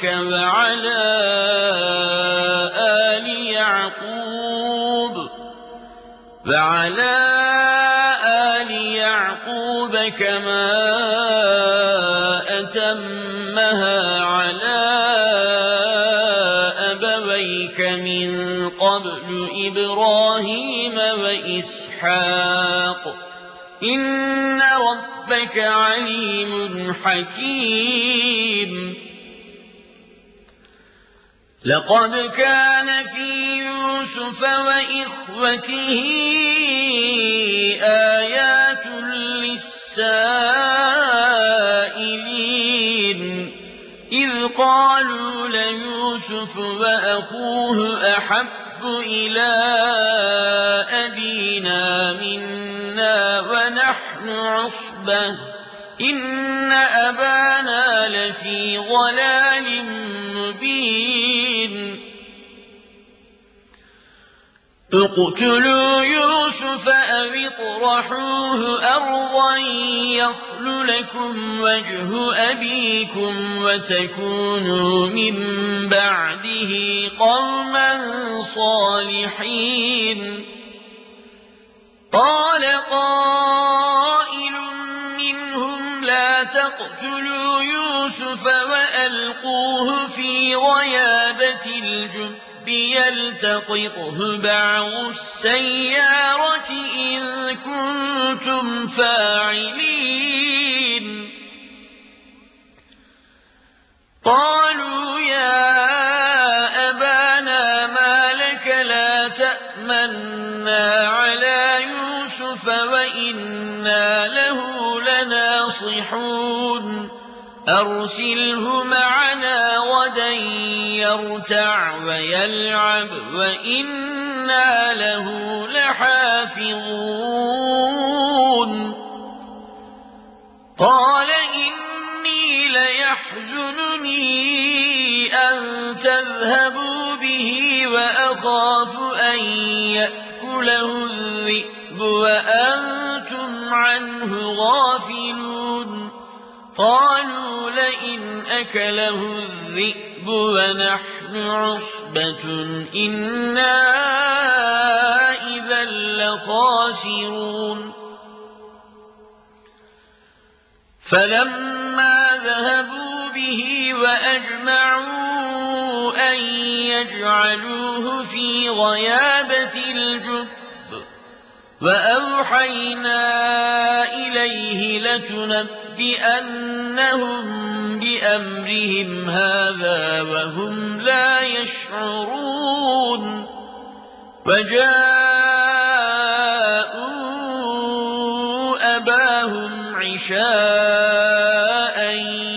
وعلى آل يعقوب كما أتمها على أبويك من قبل إبراهيم وإسحاق إن ربك عليم حكيم لقد كان في يوسف وإخوته آيات للسائلين إذ قالوا ليوسف وأخوه أحب إلى أبينا منا ونحن عصبة إن أبانا لفي ضلال مبين اقتلوا يوسف أو اطرحوه أرضا يخل لكم وجه أبيكم وتكونوا من بعده قوما صالحين قال قائل منهم لا تقتلوا يوسف وألقوه في غيابة الجب يلتقطه بعض السيارة إن كنتم فاعلين قالوا يا أبانا ما لك لا تأمنا على يوسف وإنا له لناصحون أرسله معنا غدا يرتع ويلعب وإنا له لحافظون قال إني ليحزنني أن تذهبوا به وأخاف أن يأكله الذئب وأنتم عنه غافلون قالوا لئن أكله الذئب ونحن عصبة إنا إذا لخاسرون فلما ذهبوا به وأجمعوا أن يجعلوه في غيابة الجب وأوحينا إليه لتنبئنهم بأمرهم هذا وهم لا يشعرون وجاءوا أباهم عشاء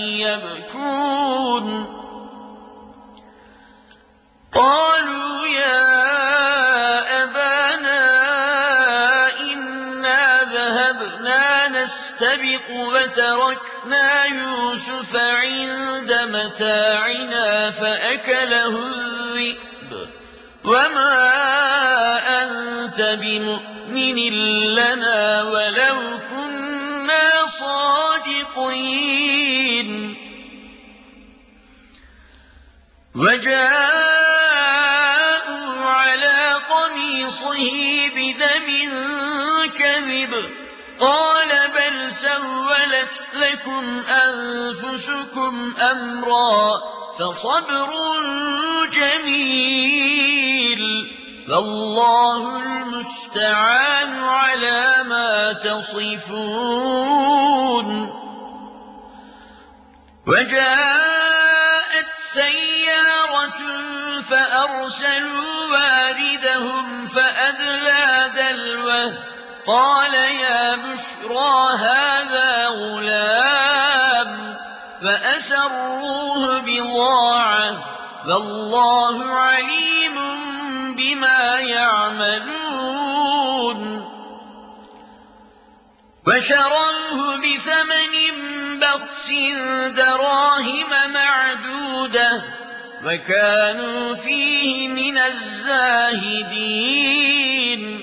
يبكون قالوا يا أبانا إنا ذهبنا نستبق وتركنا يوسف عند متاعنا فأكله الذئب وما أنت بمؤمن لنا ولو كنا صادقين وجاءوا على قميصه بدم كذب قال بل سولت لكم أنفسكم أمرا فصبر جميل والله المستعان على ما تصفون وجاءت سيارة فأرسلوا واردهم فأدلى دلوه قال يا بشرى هذا غلام فأسروه بضاعة والله عليم بما يعملون وشروه بثمن بخس دراهم معدودة وكانوا فيه من الزاهدين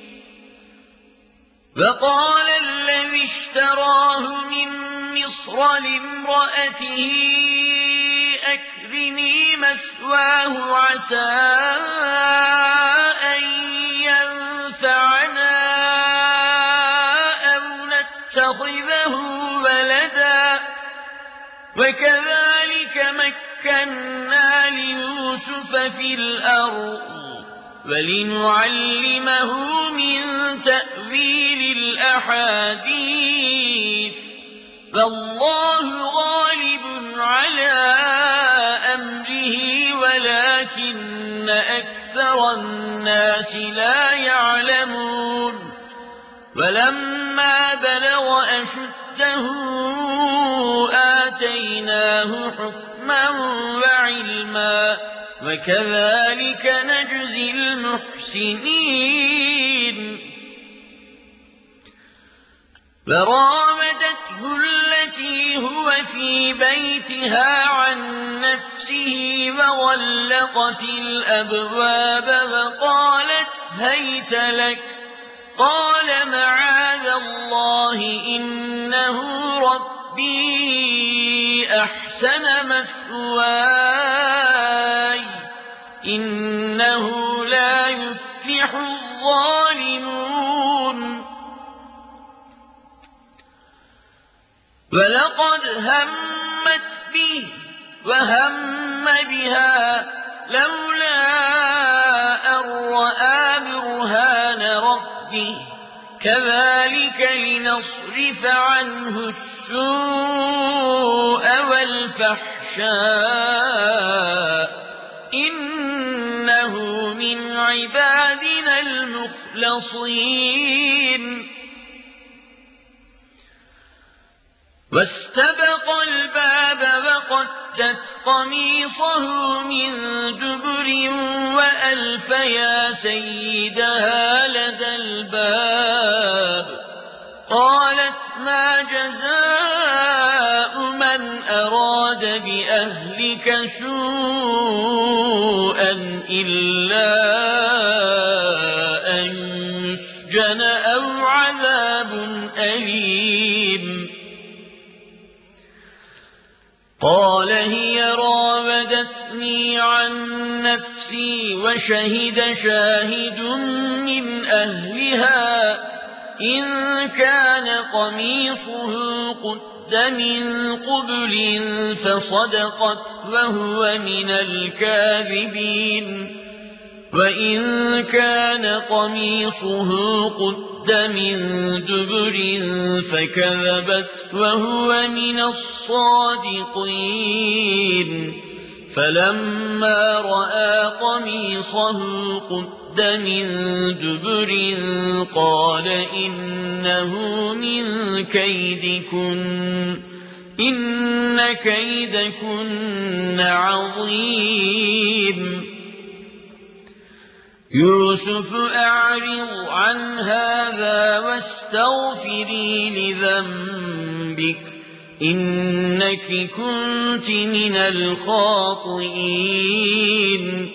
وقال الذي اشتراه من مصر لامرأته أكرمي مثواه عسى أن ينفعنا أو نتخذه ولدا وكذلك مكنا ليوسف في الأرض ولنعلمه من تأويل الأحاديث فالله غالب على أمره ولكن أكثر الناس لا يعلمون ولما بلغ أشده آتيناه حكما وعلما وكذلك نجزي المحسنين فراودته التي هو في بيتها عن نفسه وغلقت الأبواب وقالت هيت لك قال معاذ الله إنه ربي أحسن مثواي إنه لا يفلح الظالمون ولقد همت به وهم بها لولا رَبِّهِ كَذَلِكَ لِنَصْرِفَ عَنْهُ السُّوءَ وَالْفَحْشَاءَ ۚ إِنَّهُ مِنْ عِبَادِنَا الْمُخْلَصِينَ وَاسْتَبَقَ الْبَابَ وَقَدَّتْ قَمِيصَهُ مِن دُبُرٍ وَأَلْفَ يَا سَيِّدَهَا لَدَى الْبَابِ قَالَتْ مَا جَزَاءُ مَنْ أَرَادَ بِأَهْلِكَ سُوءًا إِلَّا أَن يُسْجَنَ أَوْ عَذَابٌ أَلِيمٌ قَالَ هِيَ رَاوَدَتْنِي عَن نَّفْسِي وَشَهِدَ شَاهِدٌ مِّنْ أَهْلِهَا إِن كَانَ قَمِيصُهُ قُدَّ مِن قُبُلٍ فَصَدَقَتْ وَهُوَ مِنَ الْكَاذِبِينَ وَإِن كَانَ قَمِيصُهُ قُدَّ مِن دُبُرٍ فَكَذَبَتْ وَهُوَ مِنَ الصَّادِقِينَ فَلَمَّا رَأَىٰ قَمِيصَهُ قُدَّ مِن دُبُرٍ قَالَ إِنَّهُ مِن كَيْدِكُنَّ ۖ إِنَّ كَيْدَكُنَّ عَظِيمٌ يُوسُفُ أَعْرِضْ عَنْ هَٰذَا وَاسْتَغْفِرِي لِذَنبِكِ ۖ إِنَّكِ كُنتِ مِنَ الْخَاطِئِينَ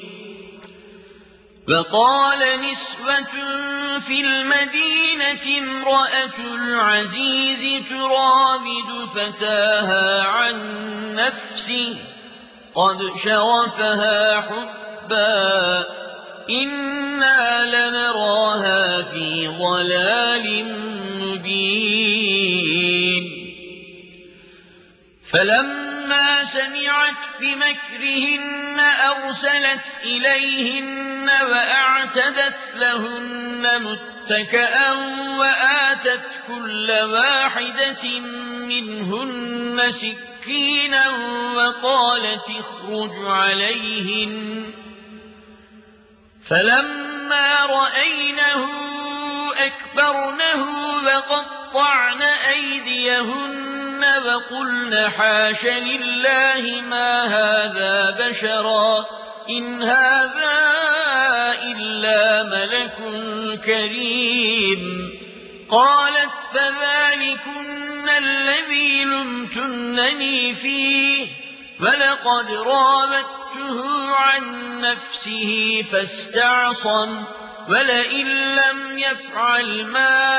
وَقَالَ نِسْوَةٌ فِي الْمَدِينَةِ امْرَأَتُ الْعَزِيزِ تُرَاوِدُ فَتَاهَا عَن نَّفْسِهِ قَدْ شَغَفَهَا حُبًّا إِنَّا لَنَرَاهَا فِي ضَلَالٍ مُّبِينٍ فَلَمَّا سَمِعَتْ بِمَكْرِهِنَّ أَرْسَلَتْ إِلَيْهِنَّ وَأَعْتَدَتْ لَهُنَّ مُتَّكَأً وَآتَتْ كُلَّ وَاحِدَةٍ مِّنْهُنَّ سِكِّينًا وَقَالَتِ اخْرُجْ عَلَيْهِنَّ فَلَمَّا رَأَيْنَهُ أَكْبَرْنَهُ وَقَطَّعْنَ أَيْدِيَهُنَّ وَقُلْنَ حَاشَ لِلَّهِ مَا هَٰذَا بَشَرًا إِنْ هَٰذَا إِلَّا مَلَكٌ كَرِيمٌ قَالَتْ فَذَٰلِكُنَّ الَّذِي لُمْتُنَّنِي فِيهِ وَلَقَدْ رَاوَدتُّهُ عَن نَّفْسِهِ فَاسْتَعْصَمَ وَلَئِن لَّمْ يَفْعَلْ مَا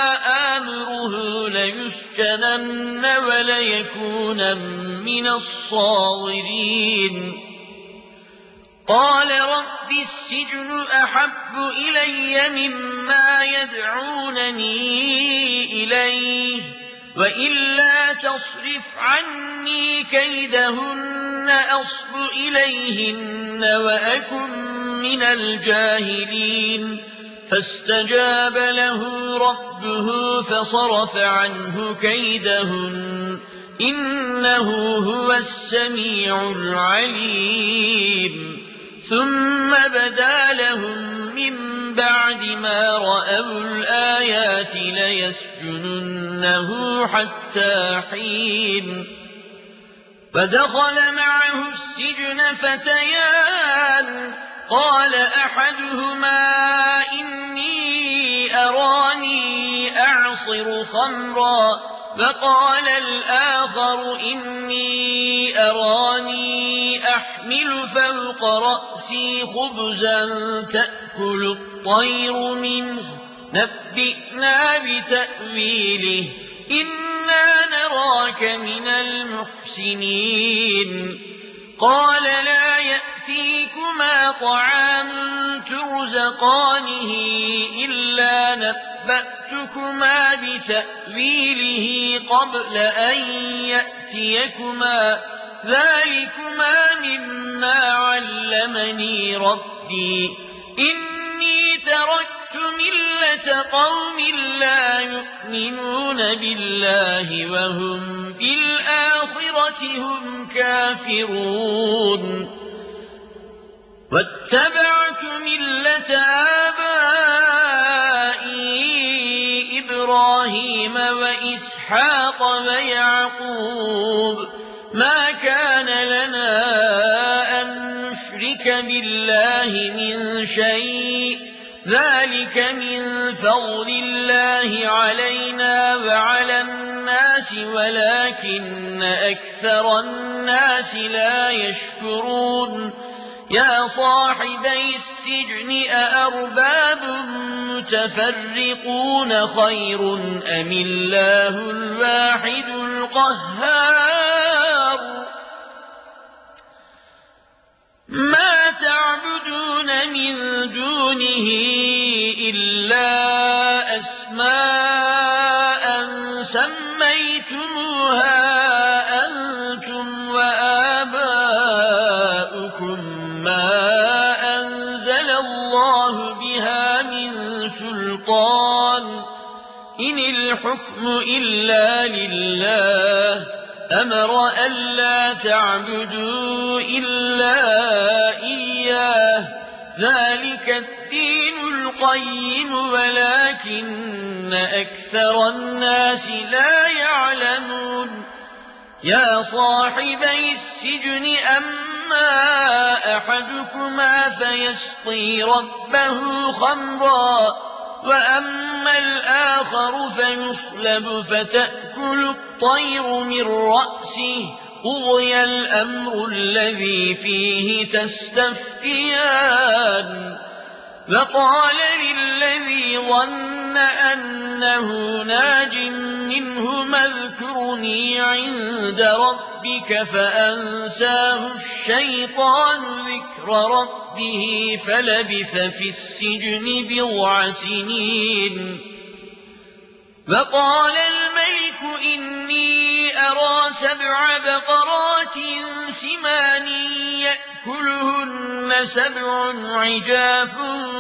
آمُرُهُ لَيُسْجَنَنَّ وَلَيَكُونًا مِّنَ الصَّاغِرِينَ قَالَ رَبِّ السِّجْنُ أَحَبُّ إِلَيَّ مِمَّا يَدْعُونَنِي إِلَيْهِ وَإِلَّا تَصْرِفْ عَنِّي كَيْدَهُنَّ أَصْبُ إِلَيْهِنَّ وَأَكُن مِّنَ الْجَاهِلِينَ فَاسْتَجَابَ لَهُ رَبُّهُ فَصَرَفَ عَنْهُ كَيْدَهُنَّ ۚ إِنَّهُ هُوَ السَّمِيعُ الْعَلِيمُ ثُمَّ بَدَا لَهُم مِّن بَعْدِ مَا رَأَوُا الْآيَاتِ لَيَسْجُنُنَّهُ حَتَّىٰ حِينٍ فَدَخَلَ مَعَهُ السِّجْنَ فَتَيَانِ قَالَ أَحَدُهُمَا إِنِّي أَرَانِي أَعْصِرُ خَمْرًا وَقَالَ الْآخَرُ إِنِّي أَرَانِي أَحْمِلُ فَوْقَ رَأْسِي خُبْزًا تَأْكُلُ الطَّيْرُ مِنْهُ ۖ نَبِّئْنَا بِتَأْوِيلِهِ ۖ إِنَّا نَرَاكَ مِنَ الْمُحْسِنِينَ قَالَ لَا يَأْتِيكُمَا طَعَامٌ تُرْزَقَانِهِ إِلَّا نَبَّأْتُكُمَا بِتَأْوِيلِهِ قَبْلَ أَن يَأْتِيَكُمَا ۚ ذَٰلِكُمَا مِمَّا عَلَّمَنِي رَبِّي ۚ إِنِّي تَرَكْتُ مِلَّةَ قَوْمٍ لَّا يُؤْمِنُونَ بِاللَّهِ وَهُم بِالْآخِرَةِ هُمْ كَافِرُونَ وَاتَّبَعْتُ مِلَّةَ آبَائِي إِبْرَاهِيمَ وَإِسْحَاقَ وَيَعْقُوبَ ۚ مَا كَانَ لَنَا أَن نُّشْرِكَ بِاللَّهِ مِن شَيْءٍ ۚ ذَٰلِكَ مِن فَضْلِ اللَّهِ عَلَيْنَا وَعَلَى النَّاسِ وَلَٰكِنَّ أَكْثَرَ النَّاسِ لَا يَشْكُرُونَ يَا صَاحِبَيِ السِّجْنِ أَأَرْبَابٌ مُّتَفَرِّقُونَ خَيْرٌ أَمِ اللَّهُ الْوَاحِدُ الْقَهَّارُ مَا تَعْبُدُونَ مِن دُونِهِ إِلَّا أَسْمَاءً سَمَّيْتُمُوهَا أَنتُمْ وَآبَاؤُكُم مَّا أَنزَلَ اللَّهُ بِهَا مِن سُلْطَانٍ ۚ إِنِ الْحُكْمُ إِلَّا لِلَّهِ ۚ أَمَرَ أَلَّا تَعْبُدُوا إِلَّا إِيَّاهُ ۚ ذَٰلِكَ الدِّينُ الْقَيِّمُ وَلَٰكِنَّ أَكْثَرَ النَّاسِ لَا يَعْلَمُونَ يَا صَاحِبَيِ السِّجْنِ أَمَّا أَحَدُكُمَا فَيَسْقِي رَبَّهُ خَمْرًا وَأَمَّا الْآخَرُ فَيُصْلَبُ فَتَأْكُلُ الطَّيْرُ مِن رَّأْسِهِ ۚ قُضِيَ الْأَمْرُ الَّذِي فِيهِ تَسْتَفْتِيَانِ وَقَالَ لِلَّذِي ظَنَّ أَنَّهُ نَاجٍ مِّنْهُمَا اذْكُرْنِي عِندَ رَبِّكَ فَأَنسَاهُ الشَّيْطَانُ ذِكْرَ رَبِّهِ فَلَبِثَ فِي السِّجْنِ بِضْعَ سِنِينَ وَقَالَ الْمَلِكُ إِنِّي أَرَىٰ 7 بَقَرَاتٍ سِمَانٍ يَأْكُلُهُنَّ 7 عِجَافٌ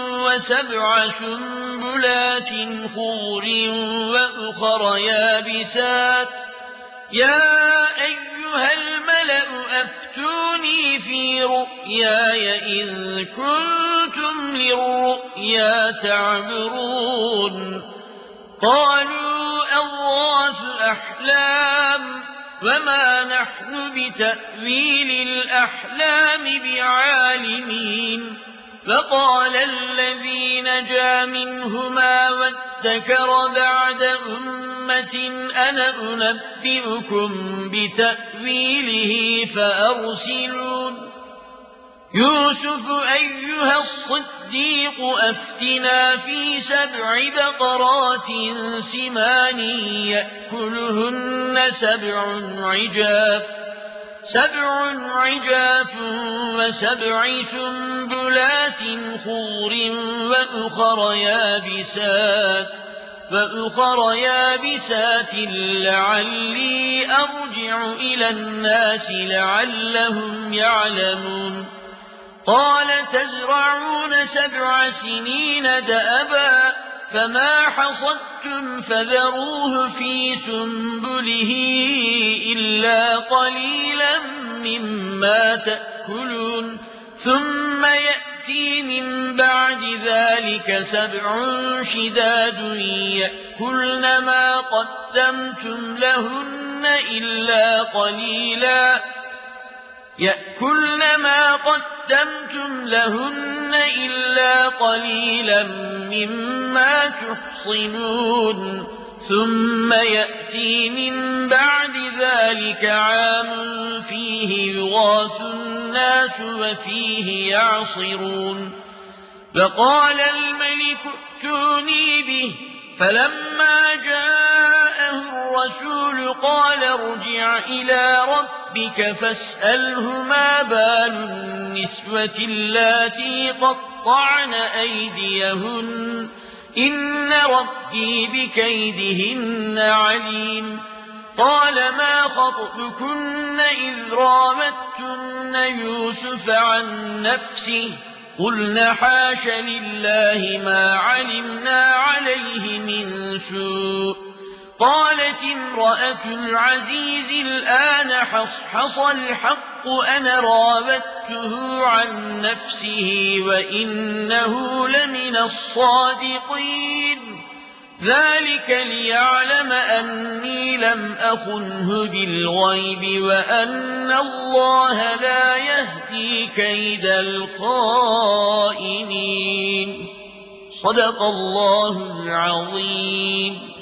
و7 سُنبُلَاتٍ خُضْرٍ وَأُخَرَ يَابِسَاتٍ ۖ يَا أَيُّهَا الْمَلَأُ أَفْتُونِي فِي رُؤْيَايَ إِن كُنتُمْ لِلرُّؤْيَا تَعْبُرُونَ قَالُوا أَضْغَاثُ أَحْلَامٍ وَمَا نَحْنُ بِتَأْوِيلِ الْأَحْلَامِ بِعَالِمِينَ فَقَالَ الَّذِي نَجَا مِنْهُمَا وَادَّكَرَ بَعْدَ أُمَّةٍ أَنَا أُنَبِّئُكُم بِتَأْوِيلِهِ فَأَرْسِلُونِ يُوسُفُ أَيُّهَا الصِّدِّيقُ أَفْتِنَا فِي 7 بَقَرَاتٍ سِمَانٍ يَأْكُلُهُنَّ 7 عِجَافٌ و7 سُنبُلَاتٍ خُضْرٍ وَأُخَرَ يَابِسَاتٍ لَّعَلِّي أَرْجِعُ إِلَى النَّاسِ لَعَلَّهُمْ يَعْلَمُونَ قَالَ تَزْرَعُونَ 7 سِنِينَ دَأَبًا فَمَا حَصَدتُّمْ فَذَرُوهُ فِي سُنبُلِهِ إِلَّا قَلِيلًا مِّمَّا تَأْكُلُونَ ثُمَّ يَأْتِي مِن بَعْدِ ذَٰلِكَ 7 شِدَادٌ يَأْكُلْنَ مَا قَدَّمْتُمْ لَهُنَّ إِلَّا قَلِيلًا مِّمَّا تُحْصِنُونَ ثُمَّ يَأْتِي مِن بَعْدِ ذَٰلِكَ عَامٌ فِيهِ يُغَاثُ النَّاسُ وَفِيهِ يَعْصِرُونَ فَقَالَ الْمَلِكُ ائْتُونِي بِهِ فَلَمَّا جَاءَهُ الرَّسُولُ قَالَ ارْجِعْ إِلَىٰ رَبِّكَ فَاسْأَلْهُ مَا بَالُ النِّسْوَةِ اللَّاتِي قَطَّعْنَ أَيْدِيَهُنَّ ۚ إِنَّ رَبِّي بِكَيْدِهِنَّ عَلِيمٌ قَالَ مَا خَطْبُكُنَّ إِذْ رَاوَدتُّنَّ يُوسُفَ عَن نَّفْسِهِ ۚ قُلْنَا حَاشَ لِلَّهِ مَا عَلِمْنَا عَلَيْهِ مِن سُوءٍ ۚ قَالَتِ امْرَأَتُ الْعَزِيزِ الْآنَ حَصْحَصَ الْحَقُّ أَنَا رَاوَدتُّهُ عَن نَّفْسِهِ وَإِنَّهُ لَمِنَ الصَّادِقِينَ ذَٰلِكَ لِيَعْلَمَ أَنِّي لَمْ أَخُنْهُ بِالْغَيْبِ وَأَنَّ اللَّهَ لَا يَهْدِي كَيْدَ الْخَائِنِينَ. صدق الله العظيم.